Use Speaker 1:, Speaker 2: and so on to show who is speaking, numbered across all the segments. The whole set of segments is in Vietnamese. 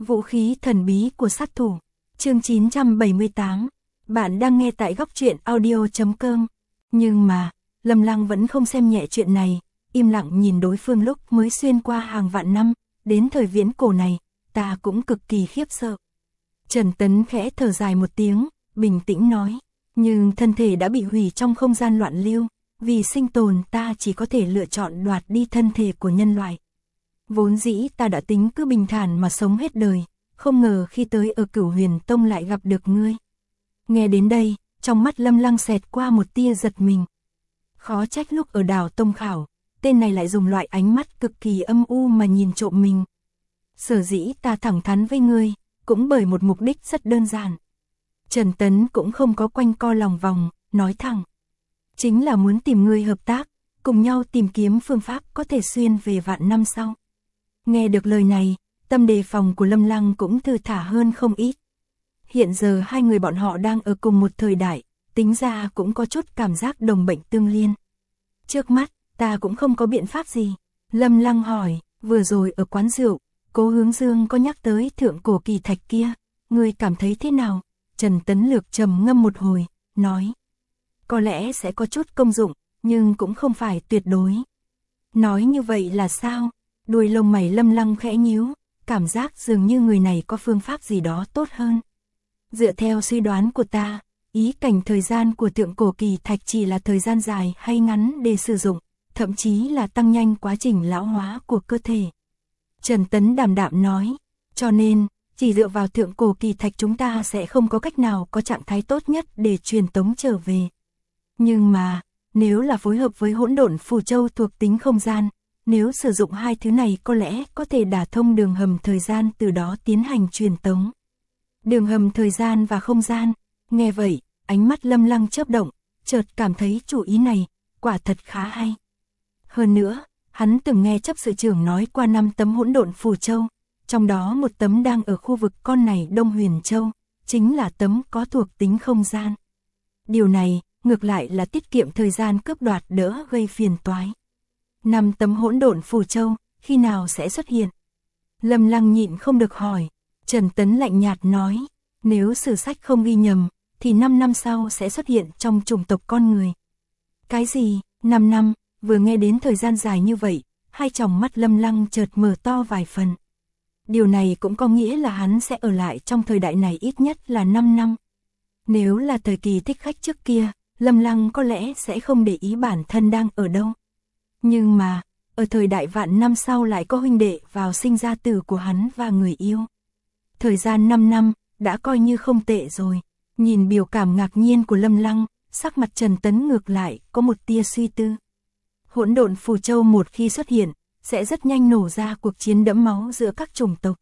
Speaker 1: Vũ khí thần bí của sát thủ. Chương 978. Bạn đang nghe tại góc truyện audio.com. Nhưng mà, Lâm Lăng vẫn không xem nhẹ chuyện này, im lặng nhìn đối phương lúc mới xuyên qua hàng vạn năm, đến thời viễn cổ này, ta cũng cực kỳ khiếp sợ. Trần Tấn khẽ thở dài một tiếng, bình tĩnh nói, nhưng thân thể đã bị hủy trong không gian loạn lưu, vì sinh tồn ta chỉ có thể lựa chọn đoạt đi thân thể của nhân loại. Vốn dĩ ta đã tính cứ bình thản mà sống hết đời, không ngờ khi tới ở Cửu Huyền Tông lại gặp được ngươi. Nghe đến đây, trong mắt Lâm Lăng xẹt qua một tia giật mình. Khó trách lúc ở đảo Tông Khảo, tên này lại dùng loại ánh mắt cực kỳ âm u mà nhìn trộm mình. Sở dĩ ta thẳng thắn với ngươi, cũng bởi một mục đích rất đơn giản. Trần Tấn cũng không có quanh co lòng vòng, nói thẳng. Chính là muốn tìm ngươi hợp tác, cùng nhau tìm kiếm phương pháp có thể xuyên về vạn năm sau. Nghe được lời này, tâm đề phòng của Lâm Lăng cũng thư thả hơn không ít. Hiện giờ hai người bọn họ đang ở cùng một thời đại, tính ra cũng có chút cảm giác đồng bệnh tương liên. Trước mắt, ta cũng không có biện pháp gì. Lâm Lăng hỏi, vừa rồi ở quán rượu, Cố Hướng Dương có nhắc tới thượng cổ kỳ thạch kia, ngươi cảm thấy thế nào? Trần Tấn Lược trầm ngâm một hồi, nói. Có lẽ sẽ có chút công dụng, nhưng cũng không phải tuyệt đối. Nói như vậy là sao? Đuôi lông mày Lâm Lăng khẽ nhíu, cảm giác dường như người này có phương pháp gì đó tốt hơn. Dựa theo suy đoán của ta, ý cảnh thời gian của thượng cổ kỳ thạch chỉ là thời gian dài hay ngắn để sử dụng, thậm chí là tăng nhanh quá trình lão hóa của cơ thể. Trần Tấn đàm đạm nói, cho nên, chỉ dựa vào thượng cổ kỳ thạch chúng ta sẽ không có cách nào có trạng thái tốt nhất để truyền tống trở về. Nhưng mà, nếu là phối hợp với hỗn độn phù châu thuộc tính không gian, nếu sử dụng hai thứ này có lẽ có thể đả thông đường hầm thời gian từ đó tiến hành truyền tống. Đường hầm thời gian và không gian, nghe vậy, ánh mắt Lâm Lăng chớp động, chợt cảm thấy chủ ý này, quả thật khá hay. Hơn nữa, hắn từng nghe chấp sự trưởng nói qua 5 tấm hỗn độn phù châu, trong đó một tấm đang ở khu vực con này Đông Huyền Châu, chính là tấm có thuộc tính không gian. Điều này, ngược lại là tiết kiệm thời gian cướp đoạt đỡ gây phiền toái. 5 tấm hỗn độn phù châu, khi nào sẽ xuất hiện? Lâm Lăng nhịn không được hỏi. Trần Tấn lạnh nhạt nói, nếu sử sách không ghi nhầm, thì 5 năm sau sẽ xuất hiện trong chủng tộc con người. Cái gì, 5 năm, vừa nghe đến thời gian dài như vậy, hai tròng mắt Lâm Lăng chợt mở to vài phần. Điều này cũng có nghĩa là hắn sẽ ở lại trong thời đại này ít nhất là 5 năm. Nếu là thời kỳ thích khách trước kia, Lâm Lăng có lẽ sẽ không để ý bản thân đang ở đâu. Nhưng mà, ở thời đại vạn năm sau lại có huynh đệ vào sinh ra tử của hắn và người yêu. Thời gian 5 năm, đã coi như không tệ rồi. Nhìn biểu cảm ngạc nhiên của Lâm Lăng, sắc mặt Trần Tấn ngược lại, có một tia suy tư. Hỗn độn phù châu một khi xuất hiện, sẽ rất nhanh nổ ra cuộc chiến đẫm máu giữa các chủng tộc.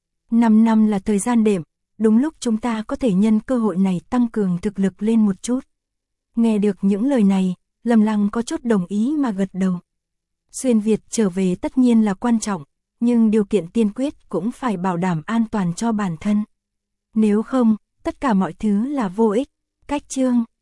Speaker 1: 5 năm là thời gian đệm, đúng lúc chúng ta có thể nhân cơ hội này tăng cường thực lực lên một chút. Nghe được những lời này, Lâm Lăng có chút đồng ý mà gật đầu. Xuyên Việt trở về tất nhiên là quan trọng, nhưng điều kiện tiên quyết cũng phải bảo đảm an toàn cho bản thân. Nếu không, tất cả mọi thứ là vô ích. Cách chương